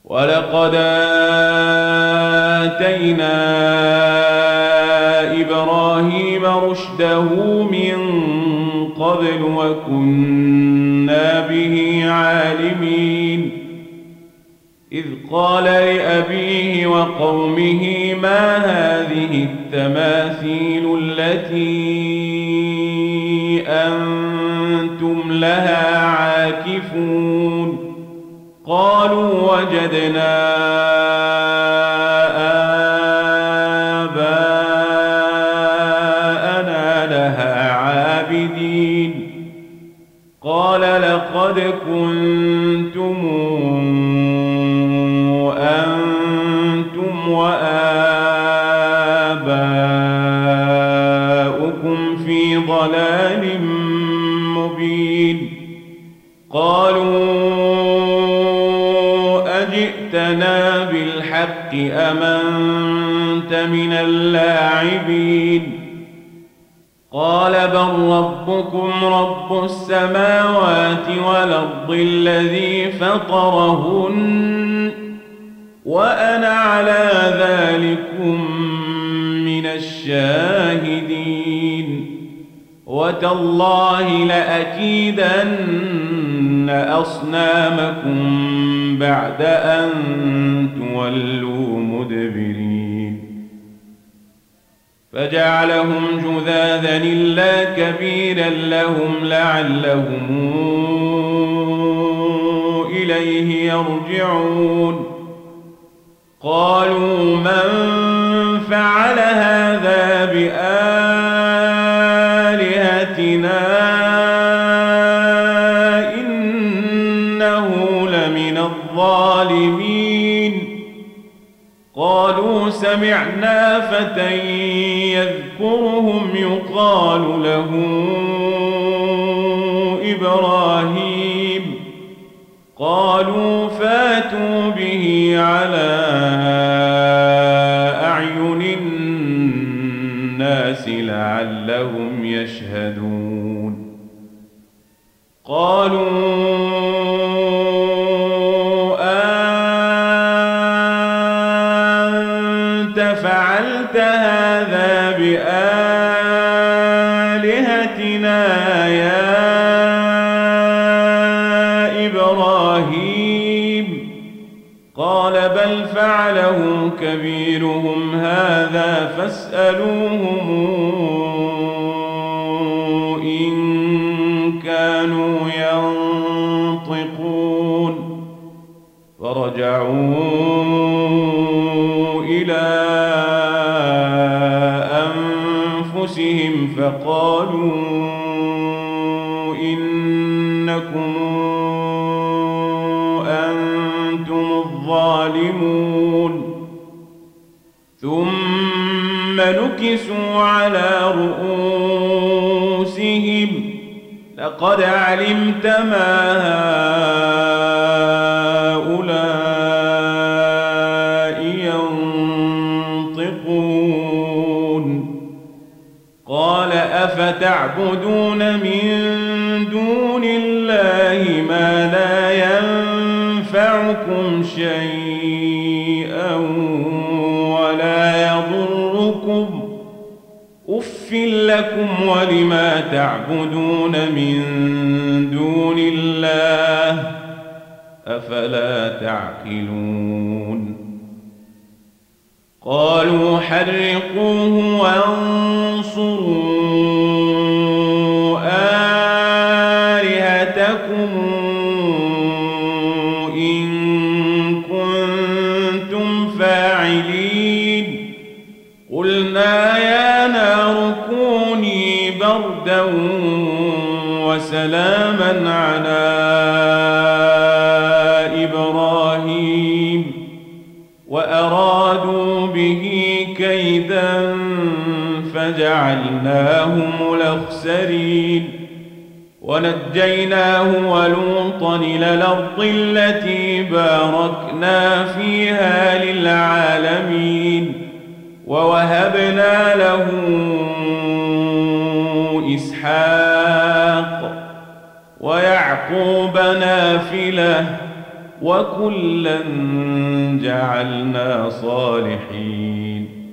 ولقد آتينا إبراهيم رشده من قبل وكنا به عالمين إذ قال لأبيه وقومه ما هذه التماثيل التي أنتم لها عاكفون قالوا وجدنا آباءنا لها عابدين قال لقد كنتم أنتم وآباؤكم في ضلال مبين قالوا أجئتنا بالحق أم أنت من اللاعبين قال بل ربكم رب السماوات والأرض الذي فطرهن وأنا على ذلكم من الشاهدين وتالله لأكيدن أصنامكم بعد أن تولوا مدبرين فجعلهم جذاذا إلا كبيرا لهم لعلهم إليه يرجعون قالوا من فعل هذا بآلهتنا إنه لمن الظالمين قالوا سمعنا فتى يذكرهم يقال له إبراهيم قالوا فاتوا به على أعين الناس لعلهم يشهدون قالوا أنت فعلت هذا بآلهتنا يا إبراهيم قال بل فعله كبيرهم هذا فاسألوهم إن كانوا ينطقون فرجعوا إلى أنفسهم فقالوا إنكم أنتم الظالمون ثم نكسوا على رؤوسهم لقد علمت ما هؤلاء ينطقون قال أفتعبدون من دون الله ما لا ينفعكم شيئا ولا يضركم أف لكم ولما تعبدون من دون الله أفلا تعقلون قالوا حرقوه وانصروا آلهتكم إن كنتم فاعلين قلنا يا نار كوني بردا وسلاما على إبراهيم وأرادوا به كيدا فجعلناهم الأخسرين ونجيناه ولوطا إلى الأرض التي باركنا فيها للعالمين ووهبنا له إسحاق ويعقوب نافلة وكلا جعلنا صالحين